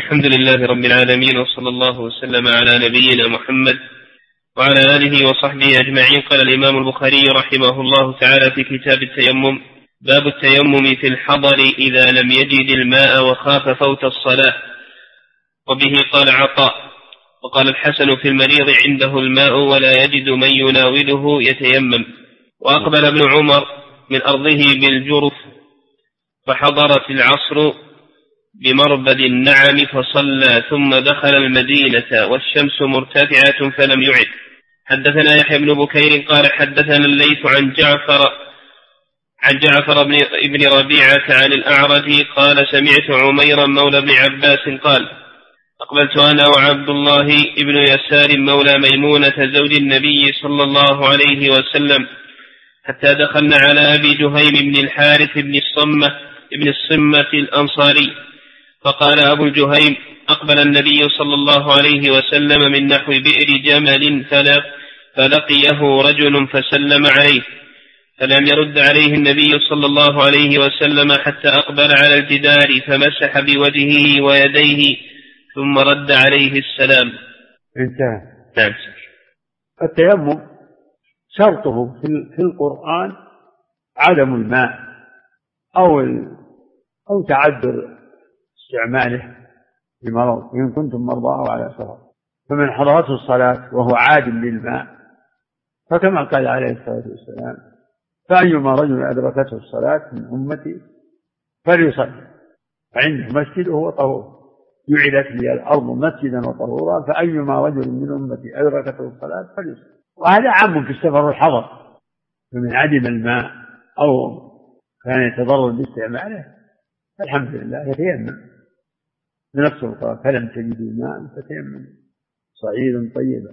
الحمد لله رب العالمين، وصلى الله وسلم على نبينا محمد وعلى آله وصحبه أجمعين. قال الإمام البخاري رحمه الله تعالى في كتاب التيمم: باب التيمم في الحضر إذا لم يجد الماء وخاف فوت الصلاة. وبه قال عطاء. وقال الحسن: في المريض عنده الماء ولا يجد من يناوله يتيمم. وأقبل ابن عمر من أرضه بالجرف فحضرت العصر بمربد النعم فصلى، ثم دخل المدينة والشمس مرتفعة فلم يعد. حدثنا يحيى بن بكير قال حدثنا الليث عن جعفر بن ربيعة عن الأعرج قال: سمعت عميرا مولى بن عباس قال: أقبلت أنا وعبد الله بن يسار مولى ميمونة زوج النبي صلى الله عليه وسلم حتى دخلنا على أبي جهيم بن الحارث بن الصمة الأنصاري، فقال أبو الجهيم: أقبل النبي صلى الله عليه وسلم من نحو بئر جمل فلقيه رجل فسلم عليه، فلم يرد عليه النبي صلى الله عليه وسلم حتى أقبل على الجدار فمسح بوجهه ويديه ثم رد عليه السلام. انتهى. نعم. التيمم شرطه في القرآن عدم الماء أو تعذر استعماله بمرض، إن كنتم مرضى أو على سفر. فمن حضرته الصلاة وهو عادم للماء، فكما قال عليه الصلاة والسلام: فأيما رجل أدركته الصلاة من أمتي فليصلي فعنده مسجد وهو طهور، جعلت لي الأرض مسجدا وطهورا، فأيما رجل من أمتي أدركته الصلاة فليصلي. وهذا عام في السفر والحضر. فمن عدم الماء أو كان يتضرر باستعماله الحمد لله يتيمم بنفس القول: فلم تجدوا ماء فتيمم صعيدا طيبا.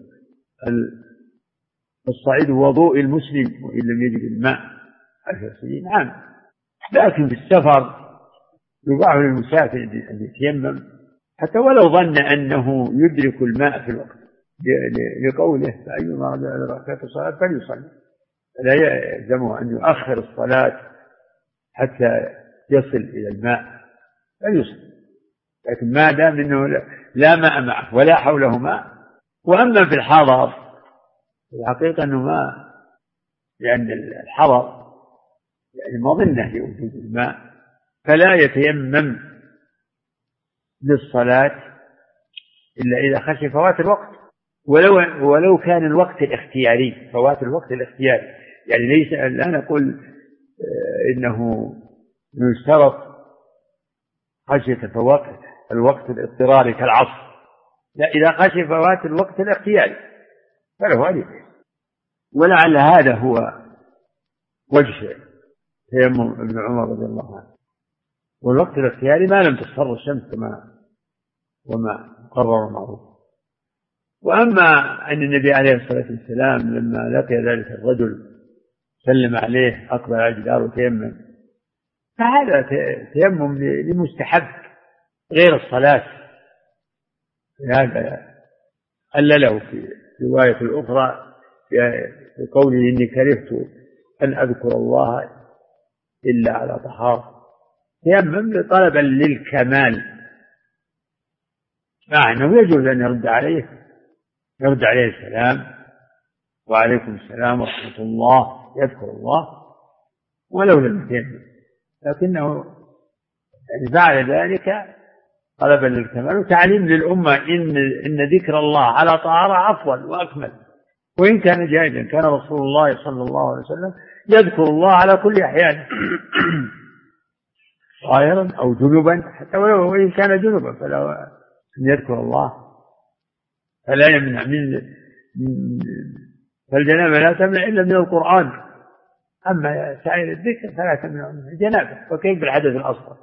الصعيد وضوء المسلم، وإن لم يجد الماء 10 سنين عام. لكن في السفر يباح للمسافر أن يتيمم حتى ولو ظن أنه يدرك الماء في الوقت، لقوله: فأيما رجل أدركته الصلاة فليصلي. لا يلزمه أن يؤخر الصلاة حتى يصل إلى الماء فليصلي، لكن ما دام أنه لا ماء معه ولا حوله ماء. وأما في الحضر الحقيقة أنه ما، لأن الحضر يعني مظنة لوجود الماء، فلا يتيمم للصلاة إلا إذا خشي فوات الوقت، ولو كان الوقت الاختياري، فوات الوقت الاختياري. يعني ليس لا نقول إنه يشترط خشية فوات الوقت الاضطراري كالعصر، لا، إذا خشي فوات الوقت الاختياري فله هذه. ولعل هذا هو وجه تيمم ابن عمر رضي الله عنه. والوقت الاختياري ما لم تصفر الشمس وما قرر معروف. وأما أن النبي عليه الصلاة والسلام لما لقي ذلك الرجل سلم عليه أقبل على الجدار وتيمم، فهذا تيمم لمستحب غير الصلاة. هذا قال له في رواية الأخرى في قوله: إني كرهت أن أذكر الله إلا على طهارة. تيمم طلبا للكمال، مع أنه يجوز أن يرد عليه السلام: وعليكم السلام ورحمة الله، يذكر الله ولو لم يتيمم، لكنه فعل ذلك طلبا للكمال وتعليم للأمة إن ذكر الله على طهارة أفضل وأكمل. وإن كان جائزا كان رسول الله صلى الله عليه وسلم يذكر الله على كل أحيان طاهرا أو جنبا، حتى ولو إن كان جنبا فلو أن يذكر الله فلا يمنع فالجنابة لا تمنع إلا من القرآن، أما سائر الذكر فلا تمنع من الجنابة. وكيف بالحدث الأصغر؟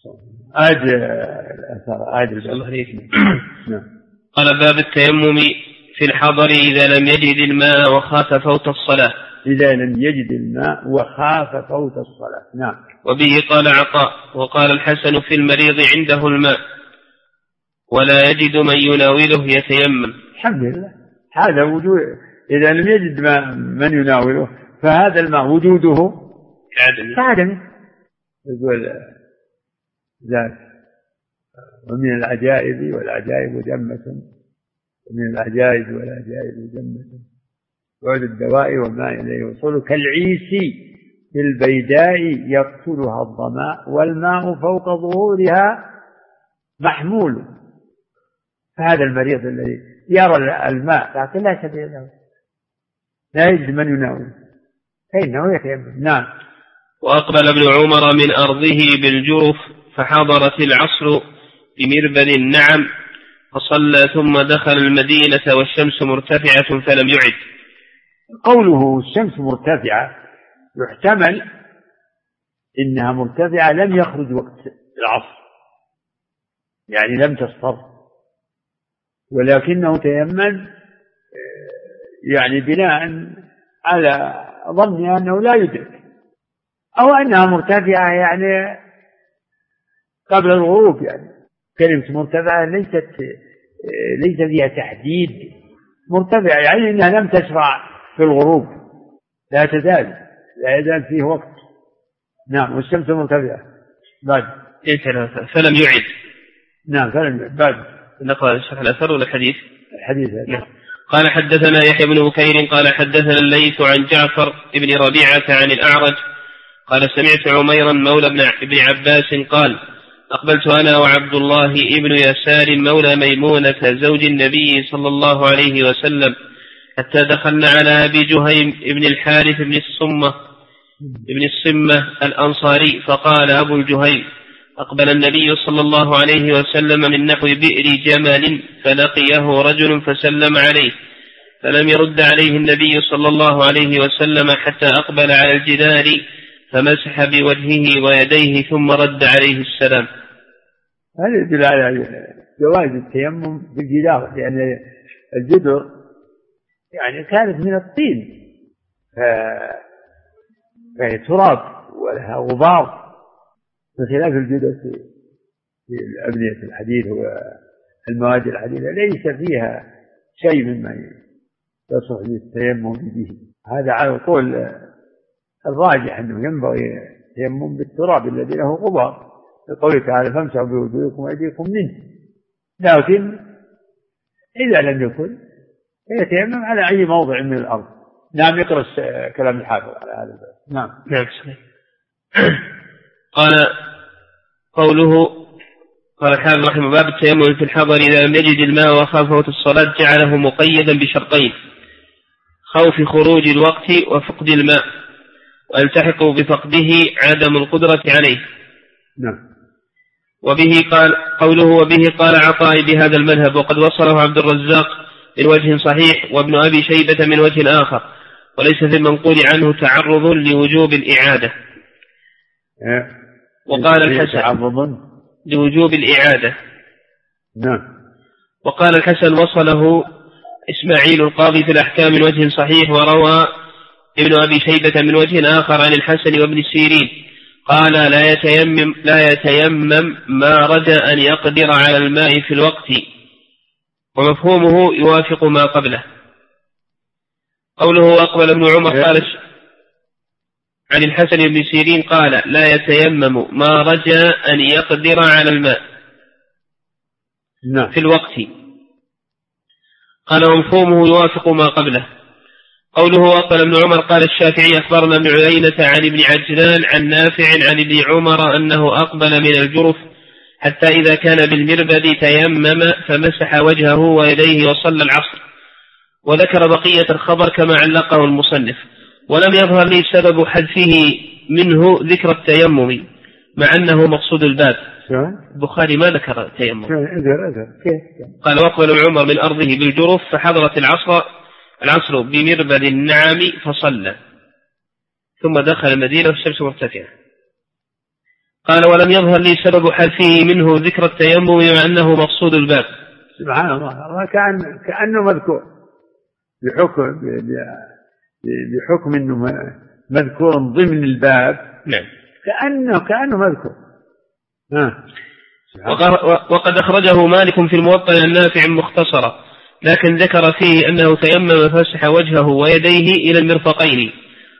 قال: باب التيمم في الحضر إذا لم يجد الماء وخاف فوت الصلاة. إذا لم يجد الماء وخاف فوت الصلاة. نعم. وبه قال عطاء. وقال الحسن: في المريض عنده الماء ولا يجد من يناوله يتيمم. الحمد لله، هذا وجود. إذا لم يجد من يناوله فهذا الماء وجوده كعدمه. يقول ذلك ومن العجائب والعجائب جمة، ومن العجائب والعجائب جمة، بعد الدواء وما إليه وصول كالعيس في البيداء يقتلها الظماء والماء فوق ظهورها محمول. فهذا المريض الذي يرى الماء لكن لا سبيل له، لا يجد من يناوله فإنه يتيمم. نعم. وأقبل ابن عمر من أرضه بالجرف فحضرت العصر بمربد النعم فصلى ثم دخل المدينة والشمس مرتفعة فلم يعد. قوله الشمس مرتفعة يحتمل إنها مرتفعة لم يخرج وقت العصر، يعني لم تصفر، ولكنه تيمم يعني بناء على ظن أنه لا يدرك، أو أنها مرتفعة يعني قبل الغروب. يعني كلمة مرتفعة ليس فيها تحديد، مرتفعة يعني أنها لم تشرع في الغروب، لا يزال فيه وقت. نعم. والشمس مرتفعة بعد فلم يعد. نعم فلم يعد. بعد نقرأ الشرح الأثر ولا الحديث؟ الحديث هذا. نعم. قال حدثنا يحيى بن بكير قال حدثنا الليث عن جعفر بن ربيعة عن الأعرج قال سمعت عميرا مولى ابن عباس قال أقبلت أنا وعبد الله ابن يسار مولى ميمونة زوج النبي صلى الله عليه وسلم حتى دخلنا على أبي جهيم ابن الحارث ابن الصمة الأنصاري فقال أبو الجهيم أقبل النبي صلى الله عليه وسلم من نحو بئر جمل فلقيه رجل فسلم عليه فلم يرد عليه النبي صلى الله عليه وسلم حتى أقبل على الجدار فمسح بوجهه ويديه ثم رد عليه السلام. هذا يدل على جواز التيمم بالجدار، لأن الجدر يعني كانت من الطين فهي تراب ولها غبار، بخلاف الجدر في أبنية الحديد والمواد الحديدة ليس فيها شيء مما يصح للتيمم به. هذا على قول الراجح أنه ينبغي التيمم بالتراب الذي له غبار، لقوله تعالى فامسحوا بوجوهكم وأيديكم منه. لكن إذا لم يكن يتيمم على أي موضع من الأرض. نعم. يقرأ كلام الحافظ على هذا الباب. نعم. قال قوله قال الحافظ رحمه باب التيمم في الحضر إذا لم يجد الماء وخاف فوت الصلاة جعله مقيدا بشرطين: خوف خروج الوقت وفقد الماء، ويلتحق بفقده عدم القدرة عليه. نعم. وبه قال قوله وبه قال عطاء بهذا المذهب، وقد وصله عبد الرزاق من وجه صحيح وابن أبي شيبة من وجه آخر، وليس في المنقول عنه تعرض لوجوب الإعادة. وقال الحسن لوجوب الإعادة. نعم. وقال الحسن وصله إسماعيل القاضي في الأحكام من وجه صحيح، وروى ابن أبي شيبة من وجه آخر عن الحسن وابن سيرين قال لا يتيمم ما رجى أن يقدر على الماء في الوقت، ومفهومه يوافق ما قبله. قوله أقبل ابن عمر قال عن الحسن بن سيرين قال لا يتيمم ما رجى أن يقدر على الماء في الوقت، قال ومفهومه يوافق ما قبله. قوله أقبل ابن عمر قال الشافعي أخبرنا ابن عيينة عن ابن عجلان عن نافع عن ابن عمر أنه أقبل من الجرف حتى إذا كان بالمربد تيمم فمسح وجهه ويديه وصلى العصر. وذكر بقية الخبر كما علقه المصنف، ولم يظهر لي سبب حذفه منه ذكر التيمم مع أنه مقصود الباب. البخاري ما ذكر التيمم. قال وأقبل عمر من أرضه بالجرف فحضرت العصر بمربد النعم فصلى ثم دخل المدينة والشمس مرتفعة. قال ولم يظهر لي سبب حذفه منه ذكر التيمم مع أنه مقصود الباب. سبحان الله، كأنه مذكور بحكم أنه مذكور ضمن الباب. نعم. كأنه مذكور. وقد أخرجه مالك في الموطأ النافع مختصرا، لكن ذكر فيه أنه تيمم فمسح وجهه ويديه إلى المرفقين.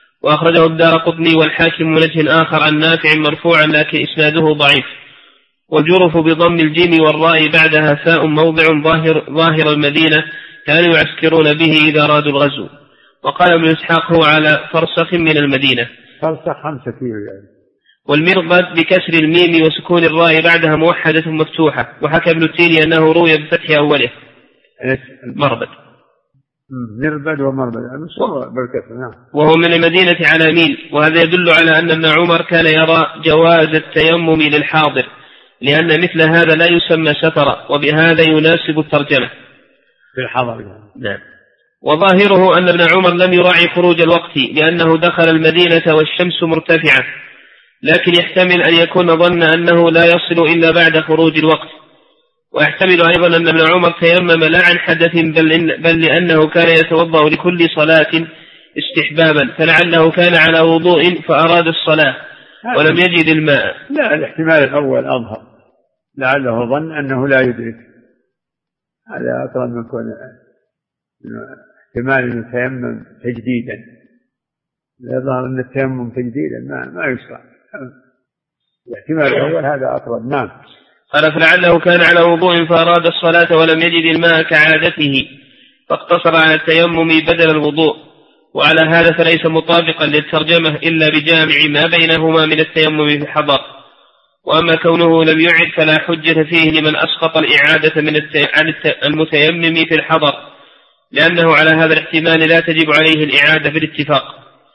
وأخرجه الدارقطني والحاكم من وجه آخر عن نافع مرفوعا لكن إسناده ضعيف. والجرف بضم الجيم والراء بعدها فاء موضع ظاهر المدينة كانوا يعسكرون به إذا أرادوا الغزو. وقال ابن إسحاق هو على فرسخ من المدينة. فرسخ 5 كيلو يعني. والمربد بكسر الميم وسكون الراء بعدها موحدة مفتوحة. وحكى ابن التيني أنه روي بفتح أوله مربد. مربد ومربد بالكسر. نعم. وهو من المدينة على ميل. وهذا يدل على أن ابن عمر كان يرى جواز التيمم للحاضر لأن مثل هذا لا يسمى سفرا وبهذا يناسب الترجمة في الحضر. نعم. وظاهره أن ابن عمر لم يراعي خروج الوقت لأنه دخل المدينة والشمس مرتفعة لكن يحتمل أن يكون ظن أنه لا يصل إلا بعد خروج الوقت. ويحتمل أيضا أن ابن عمر تيمم لا عن حدث بل لأنه كان يتوضأ لكل صلاة استحبابا فلعله كان على وضوء فأراد الصلاة ولم يجد الماء. لا الاحتمال الأول أظهر لعله ظن أنه لا يدرك. هذا أقرب من كون احتمال أن التيمم تجديدا. يظهر أن التيمم تجديدا ما يشرع. الاحتمال الأول هذا أقرب. نعم. قال فلعله كان على وضوء فأراد الصلاة ولم يجد الماء كعادته فاقتصر على التيمم بدل الوضوء. وعلى هذا فليس مطابقا للترجمة إلا بجامع ما بينهما من التيمم في الحضر. وأما كونه لم يعد فلا حجة فيه لمن أسقط الإعادة عن المتيمم في الحضر لأنه على هذا الاحتمال لا تجب عليه الإعادة بالاتفاق.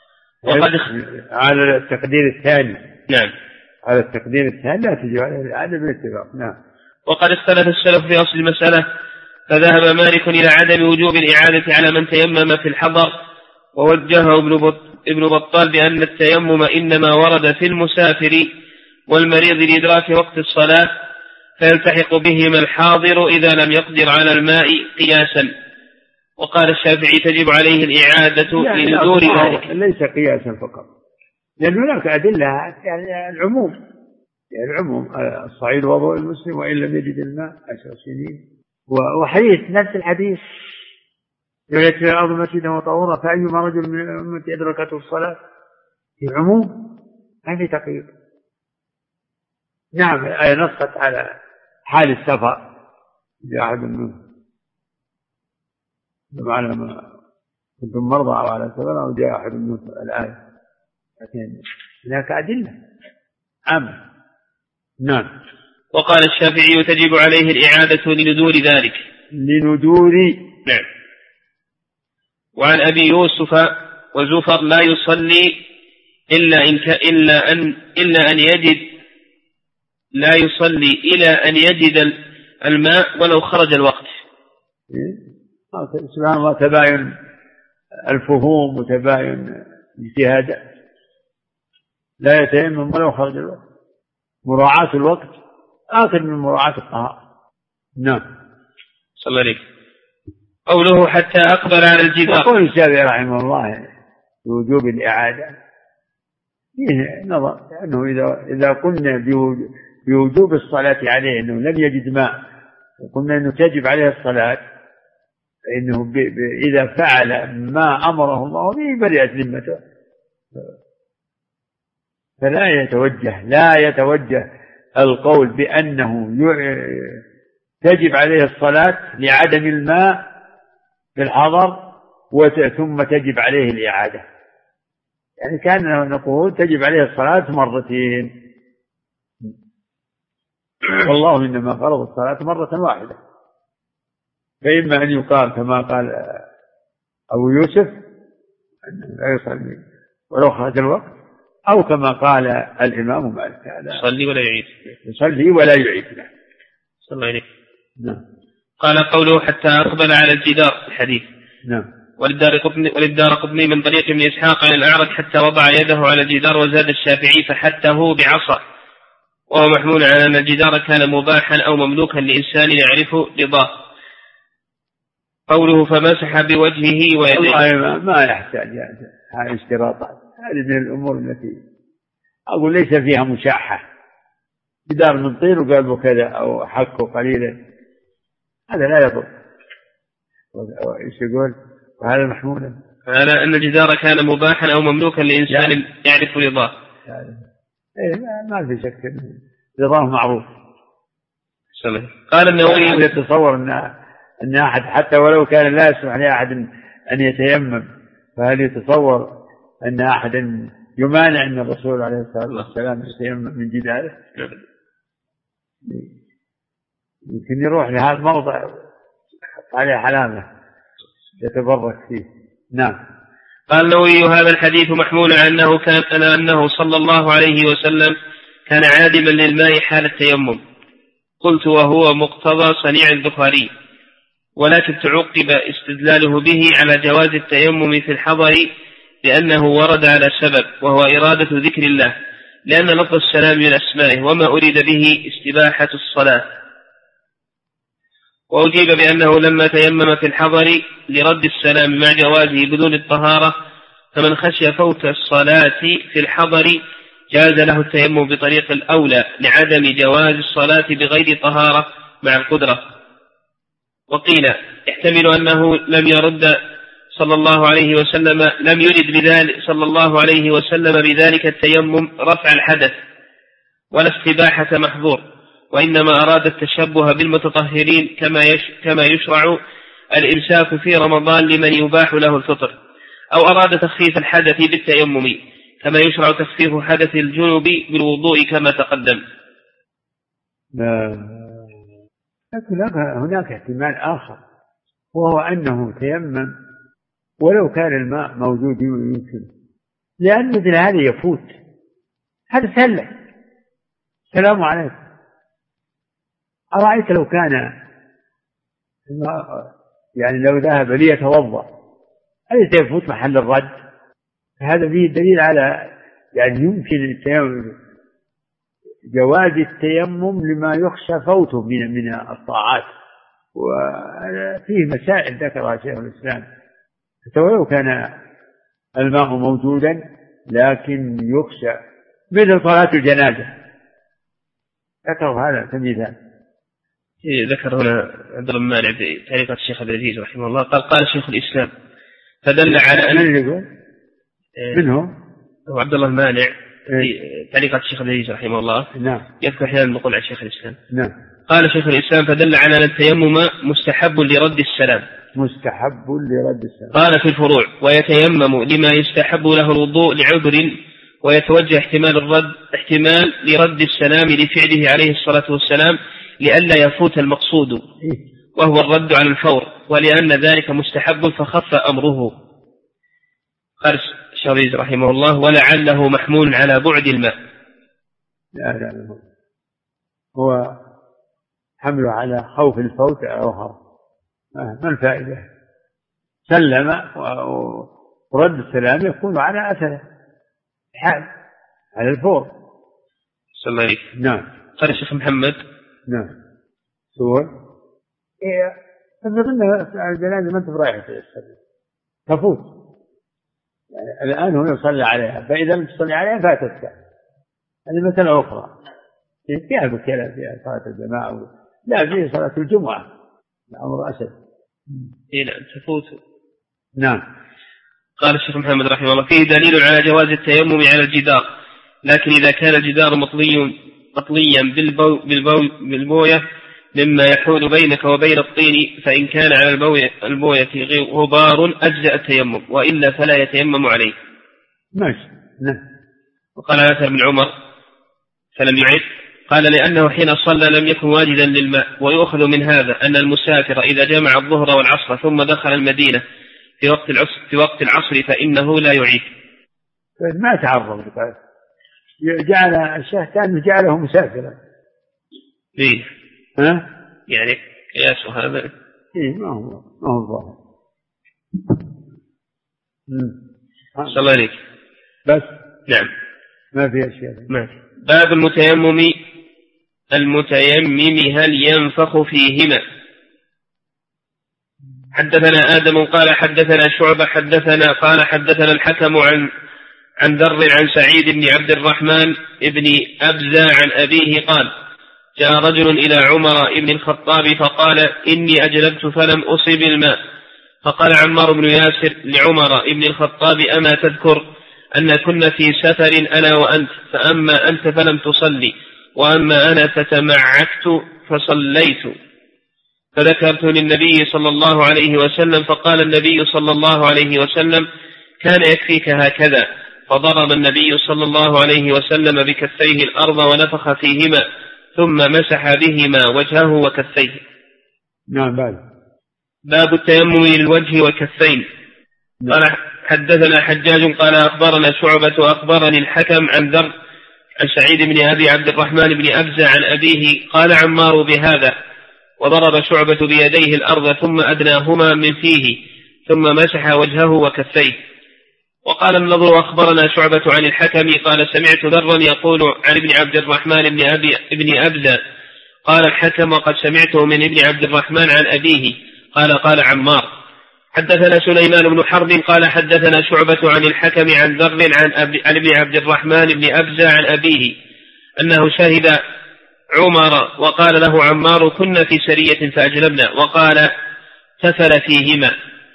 على التقدير الثاني. نعم. على التقدير الثاني لا تجب عليه الإعادة بالاتفاق. نعم. وقد اختلف السلف في أصل المسألة فذهب مالك إلى عدم وجوب الإعادة على من تيمم في الحضر ووجهه ابن بطال بأن التيمم إنما ورد في المسافر والمريض لإدراك وقت الصلاة فيلتحق بهما الحاضر إذا لم يقدر على الماء قياسا. وقال الشافعي تجب عليه الإعادة لندور ذلك. ليس قياسا فقط لأن هناك أدلة يعني العموم الصعيد وضوء المسلم وإن لم يجد الماء 10 سنين. وحديث نفس الحديث يولد في الأرض مسجدا وطهورا فأيما رجل من أمتي أدركته الصلاة في عموم ما في تقييد. نعم. نصت على حال السفر إذا أحد منهم بمعنى ما كنتم مرضى أو على سفر أو جاء أحد منهم الآية لكن هناك أدلة عامة. نعم. وقال الشافعي تجب عليه الإعادة لندور ذلك. نعم. وعن أبي يوسف وزفر لا يصلي إلى أن يجد الماء ولو خرج الوقت. سبحان الله تباين الفهوم وتباين اجتهادات. لا يتيمم ولو خرج الوقت. مراعاة الوقت آخر من مراعاة الطهارة. نعم. صلى الله عليه. قوله حتى أقبل على الجدار. وقول الشافعي رحمه الله بوجوب الإعادة فيه نظر لأنه إذا قلنا بوجوب الصلاة عليه أنه لم يجد ماء وقلنا أنه تجب عليه الصلاة فإنه إذا فعل ما أمره الله به برئت ذمته. فلا يتوجه القول بأنه تجب عليه الصلاة لعدم الماء في الحضر ثم تجب عليه الإعادة. يعني كان نقول تجب عليه الصلاة مرتين والله إنما فرض الصلاة مرة واحدة. فإما أن يقال كما قال أبو يوسف أنه لا يصلي ولو خرج الوقت أو كما قال الإمام مالك يصلي ولا يعيد. يصلي ولا يعيد. صلى الله عليه. نعم. قال قوله حتى أقبل على الجدار الحديث. نعم. وللدارقطني من طريق ابن إسحاق عن الأعرج حتى وضع يده على الجدار وزاد الشافعي فحته بعصا وهو محمول على أن الجدار كان مباحا أو مملوكا لإنسان يعرف رضاه. قوله فمسح بوجهه ويديه ما يحتاج هذه اشتراطات. هذه من الأمور التي أقول ليس فيها مشاحة. جدار من طين وقلبه كذا أو حكه قليلا هذا لا يضر. وإيش يقول وهذا محمولا على أن الجدار كان مباحا أو مملوكا لإنسان يعرف رضاه. ما في شك رضاه معروف. قال النووي يتصور أن أحد حتى ولو كان لا يسمح لأحد أن يتيمم، فهل يتصور أن أحد يمانع أن الرسول عليه الصلاة والسلام يتيمم من جداره؟ يمكن يروح لهذا الموضع عليه علامة يتبرك فيه. نعم. قال النووي هذا الحديث محمول على أنه صلى الله عليه وسلم كان عادما للماء حال التيمم. قلت وهو مقتضى صنيع البخاري، ولكن تعقب استدلاله به على جواز التيمم في الحضر لأنه ورد على سبب، وهو إرادة ذكر الله، لأن لفظ السلام من أسمائه وما أريد به استباحة الصلاة. وأجيب بأنه لما تيمم في الحضر لرد السلام مع جوازه بدون الطهارة، فمن خشي فوت الصلاة في الحضر جاز له التيمم بطريق الأولى لعدم جواز الصلاة بغير طهارة مع القدرة. وقيل يحتمل أنه لم يرد صلى الله عليه وسلم بذلك التيمم رفع الحدث ولا استباحة محظور، وإنما أراد التشبه بالمتطهرين كما يشرع الإمساك في رمضان لمن يباح له الفطر، أو أراد تخفيف الحدث بالتيمم كما يشرع تخفيف حدث الجنوب بالوضوء كما تقدم. لكن هناك احتمال آخر، وهو أنه تيمم ولو كان الماء موجود يمكن، لأن مثل هذا يفوت، هذا سلة السلام عليكم. أرأيت لو كان يعني لو ذهب ليتوضأ هل سيفوت محل الرد؟ هذا فيه دليل على يعني يمكن جواز التيمم لما يخشى فوته من الطاعات، وفيه مسائل ذكرها شيخ الإسلام حتى ولو كان الماء موجودا لكن يخشى مثل صلاة الجنازة، ذكر هذا كمثال. ذكر هنا عبد الله المانع بطريقة الشيخ عبد العزيز رحمه الله قال شيخ الإسلام فدل على أن منه هو عبد الله المانع في طريقة الشيخ عبد العزيز رحمه الله. نعم. يذكر أحيانا نقول عن شيخ الإسلام. نعم. قال شيخ الإسلام فدل على أن التيمم مستحب لرد السلام. قال في الفروع ويتيمم لما يستحب له الوضوء لعذر، ويتوجه احتمال لرد السلام لفعله عليه الصلاة والسلام لئلا يفوت المقصود وهو الرد على الفور، ولأن ذلك مستحب فخف أمره. قال الشريز رحمه الله ولعله محمول على بعد الماء. لا هو حمله على خوف الفوت أو هرب. ما الفائدة؟ سلم ورد السلام يكون على أثره حال على الفور. صلى الله عليه. نعم. قال الشيخ محمد. نعم. صور فقلنا الجنازة ما تفرح في السبيل تفوت، يعني الآن هو يصلي عليها، فإذا لم تصلي عليها فاتتك. هذه مسألة أخرى فيها بكلة فيها صلاة الجماعة، لا فيه صلاة الجمعة الأمر أسد. نعم تفوت. نعم. قال الشيخ محمد رحمه الله فيه دليل على جواز التيمم على الجدار، لكن إذا كان الجدار مطليا بالبوية مما يحول بينك وبين الطين، فإن كان على البوية غبار أجزأ التيمم، وإلا فلا يتيمم عليه. ماشي. نعم. وقال أنس بن عمر فلم يعد، قال لأنه حين صلى لم يكن واجدا للماء. ويؤخذ من هذا أن المسافر إذا جمع الظهر والعصر ثم دخل المدينة في وقت العصر فإنه لا يعيد. ما تعرض جعل الشيخ كان جعله مسافرا. إيه. ها؟ يعني قياسه هذا. إيه ما هو ظاهر. صلى الله عليك. بس. نعم. ما في أشياء. ما في. باب المتيمم هل ينفخ فيهما؟ حدثنا آدم قال حدثنا شعبة قال حدثنا الحكم عن ذر عن سعيد بن عبد الرحمن بن أبزة عن أبيه قال جاء رجل إلى عمر بن الخطاب فقال إني أجلبت فلم أصب الماء، فقال عمار بن ياسر لعمر بن الخطاب أما تذكر أن كنا في سفر أنا وأنت، فأما أنت فلم تصلي وأما أنا فصليت فذكرت للنبي صلى الله عليه وسلم فقال النبي صلى الله عليه وسلم كان يكفيك هكذا، فضرب النبي صلى الله عليه وسلم بكفيه الأرض ونفخ فيهما ثم مسح بهما وجهه وكفيه. نعم. باب التيمم للوجه والكفين. قال حدثنا حجاج قال أخبرنا شعبة أخبرني الحكم عن ذر عن سعيد بن أبي عبد الرحمن بن أبزة عن أبيه قال عمار بهذا، وضرب شعبة بيديه الأرض ثم أدناهما من فيه ثم مسح وجهه وكفيه. وقال النضر أخبرنا شعبة عن الحكم قال سمعت ذرا يقول عن ابن عبد الرحمن بن أبزة قال الحكم وقد سمعته من ابن عبد الرحمن عن أبيه قال عمار. حدثنا سليمان بن حرب قال حدثنا شعبة عن الحكم عن ذر عن ابن عبد الرحمن بن أبزة عن أبيه أنه شهد عمر وقال له عمار كنا في سرية فأجنبنا وقال تفل فيهما.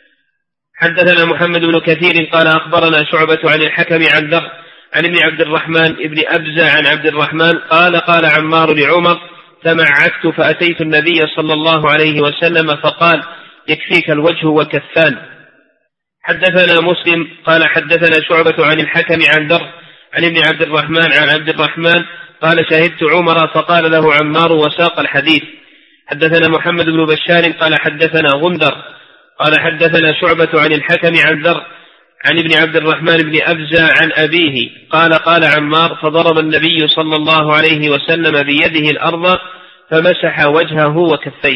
حدثنا محمد بن كثير قال أخبرنا شعبة عن الحكم عن ذر عن ابن عبد الرحمن بن أبزة عن عبد الرحمن قال عمار لعمر تمعكت فأتيت النبي صلى الله عليه وسلم فقال يكفيك الوجه وكفان. حدثنا مسلم قال حدثنا شعبة عن الحكم عن ذر عن ابن عبد الرحمن عن عبد الرحمن قال شهدت عمر فقال له عمار وساق الحديث. حدثنا محمد بن بشار قال حدثنا غندر قال حدثنا شعبة عن الحكم عن ذر عن ابن عبد الرحمن بن أبزة عن أبيه قال عمار فضرب النبي صلى الله عليه وسلم بيده الأرض فمسح وجهه وكفيه.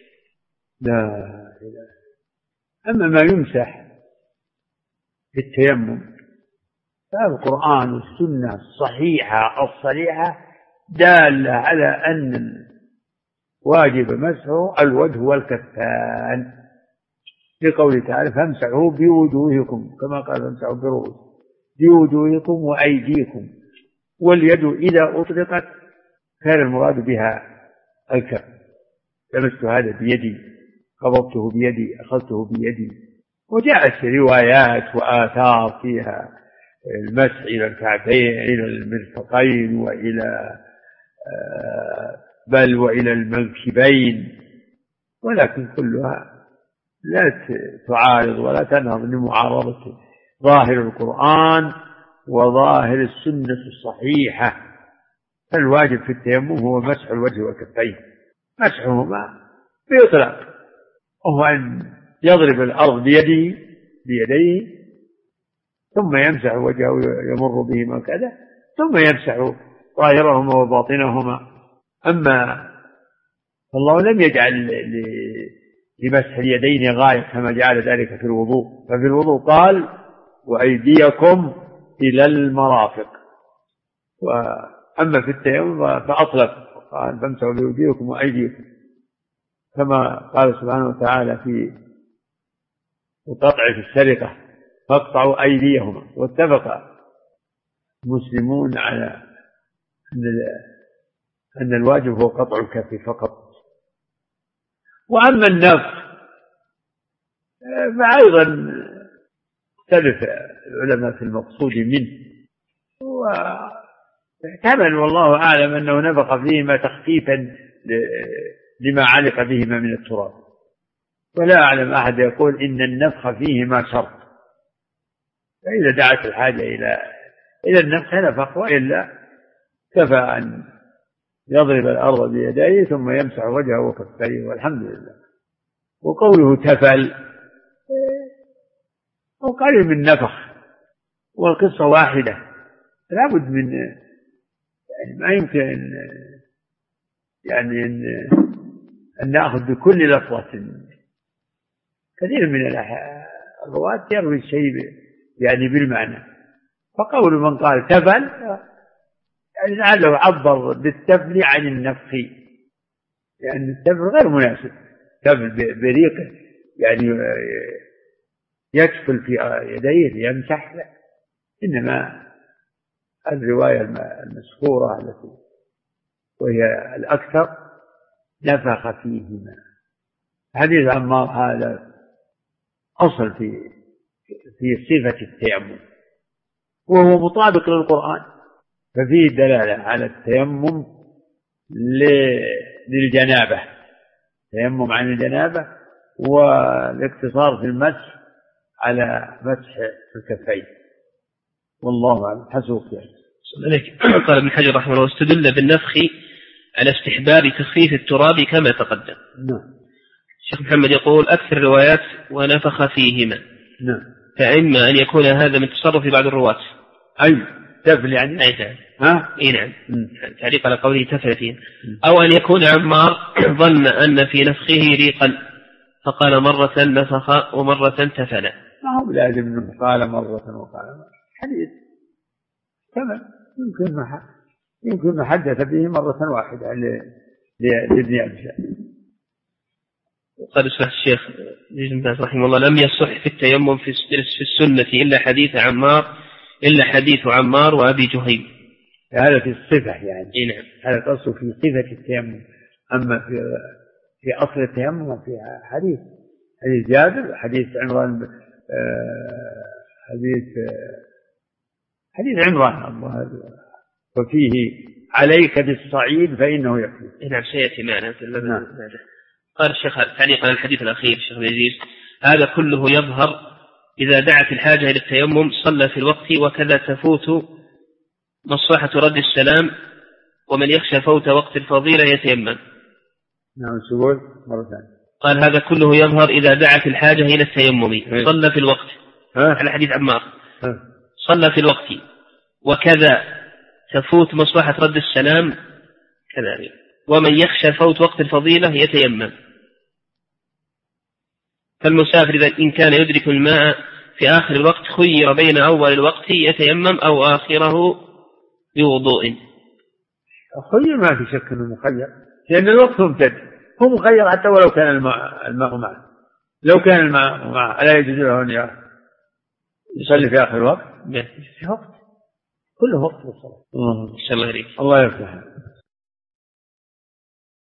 لا إله. أما ما يمسح في التيمم فالقرآن والسنة الصحيحة الصريحة دالة على أن واجب مسحه الوجه والكفان لقوله تعالى فامسحوا بوجوهكم كما قال فامسحوا برؤوسكم بوجوهكم وأيديكم، واليد إذا أطلقت كان المراد بها الكف. لمست هذا بيدي، قبضته بيدي، أخذته بيدي. وجاءت روايات وآثار فيها المسح إلى الكعبين إلى المرفقين وإلى المنكبين، ولكن كلها لا تعارض ولا تنهض لمعارضة ظاهر القرآن وظاهر السنة الصحيحة. فالواجب في التيمم هو مسح الوجه والكفين، مسحهما بإطلاق، وهو أن يضرب الأرض بيديه ثم يمسح وجهه يمر بهما كذا ثم يمسح ظاهرهما وباطنهما. أما الله لم يجعل لمسح اليدين غاية كما جعل ذلك في الوضوء، ففي الوضوء قال وأيديكم إلى المرافق، وأما في التيمم فأطلق قال فامسحوا بوجوهكم وأيديكم كما قال سبحانه وتعالى في القطع في السرقة فاقطعوا أيديهما. واتفق المسلمون على أن الواجب هو قطع الكف فقط. وأما النفخ فأيضا اختلف العلماء في المقصود منه، واحتمل والله أعلم أنه نفخ فيهما تخفيفا لما علق بهما من التراب، ولا أعلم أحد يقول إن النفخ فيهما شرط، فإذا دعت الحاجة إلى النفخ نفخ، وإلا كفى أن يضرب الأرض بيديه ثم يمسح وجهه وكفيه والحمد لله. وقوله تفل هو قليل من نفخ، والقصة واحدة، لا بد من يعني ما يمكن أن نأخذ بكل لفظة. كثير من الرواة يروي الشيء يعني بالمعنى، فقول من قال تفل يعني لعله عبر بالتفل عن النفخ، لأن التفل غير مناسب، تفل بريقه يعني يكفل في يديه يمسح، لا، إنما الرواية المشهورة التي وهي الأكثر نفخ فيهما. حديث عمار هذا أصل في صفة التيمم، وهو مطابق للقرآن، ففيه دلالة على التيمم للجنابة، تيمم عن الجنابة، والاقتصار في المسح على مسح الكفين، والله أعلم. حسبك يعني. قال ابن حجر رحمه الله: استدل بالنفخ على استحباب تخفيف التراب كما تقدم. نعم. الشيخ محمد يقول: أكثر الروايات ونفخ فيهما. نعم. فإما أن يكون هذا من تصرف بعض الرواة. أي تفل يعني. أي نعم. ها؟ إيه نعم. تعليق على قوله تفل فيه. أو أن يكون عمار ظن أن في نفخه ريقا فقال مرة نفخ ومرة تفل. ما هو لازم أنه قال مرة وقال مرة. حديث تمام. يمكن حدث به مرة واحدة لابن أبي شيبة. قال الشيخ ابن باز رحمه الله: لم يصح في التيمم في السنة إلا حديث عمار وأبي جهيم. هذا في الصفة يعني. إيه نعم. هذا تصل في صفة التيمم. أما في أصل التيمم في حديث جابر، حديث عمران، حديث عمران، وفيه عليك بالصعيد فإنه يكفي. نعم سيأتي معنا في الباب. نعم. قال الشيخ تعليقا على الحديث الأخير الشيخ العزيز: هذا كله يظهر إذا دعت الحاجة إلى التيمم صلى في الوقت، وكذا تفوت مصلحة رد السلام، ومن يخشى فوت وقت الفضيلة يتيمم. نعم. سؤال مرة ثانية. قال: هذا كله يظهر إذا دعت الحاجة إلى التيمم صلى في الوقت. على حديث عمار صلى في الوقت، وكذا تفوت مصلحة رد السلام كذلك، ومن يخشى فوت وقت الفضيلة يتيمم. فالمسافر إذا إن كان يدرك الماء في آخر الوقت خير بين أول الوقت يتيمم أو آخره بوضوء. خير ما في شك أنه مخير، لأن الوقت ممتد، هو مخير حتى ولو كان الماء معه. لو كان الماء معه ألا يجوز له أن يصلي في آخر الوقت؟ في وقت كله وقت بالصلاة. الله يفتح. الله يفتح.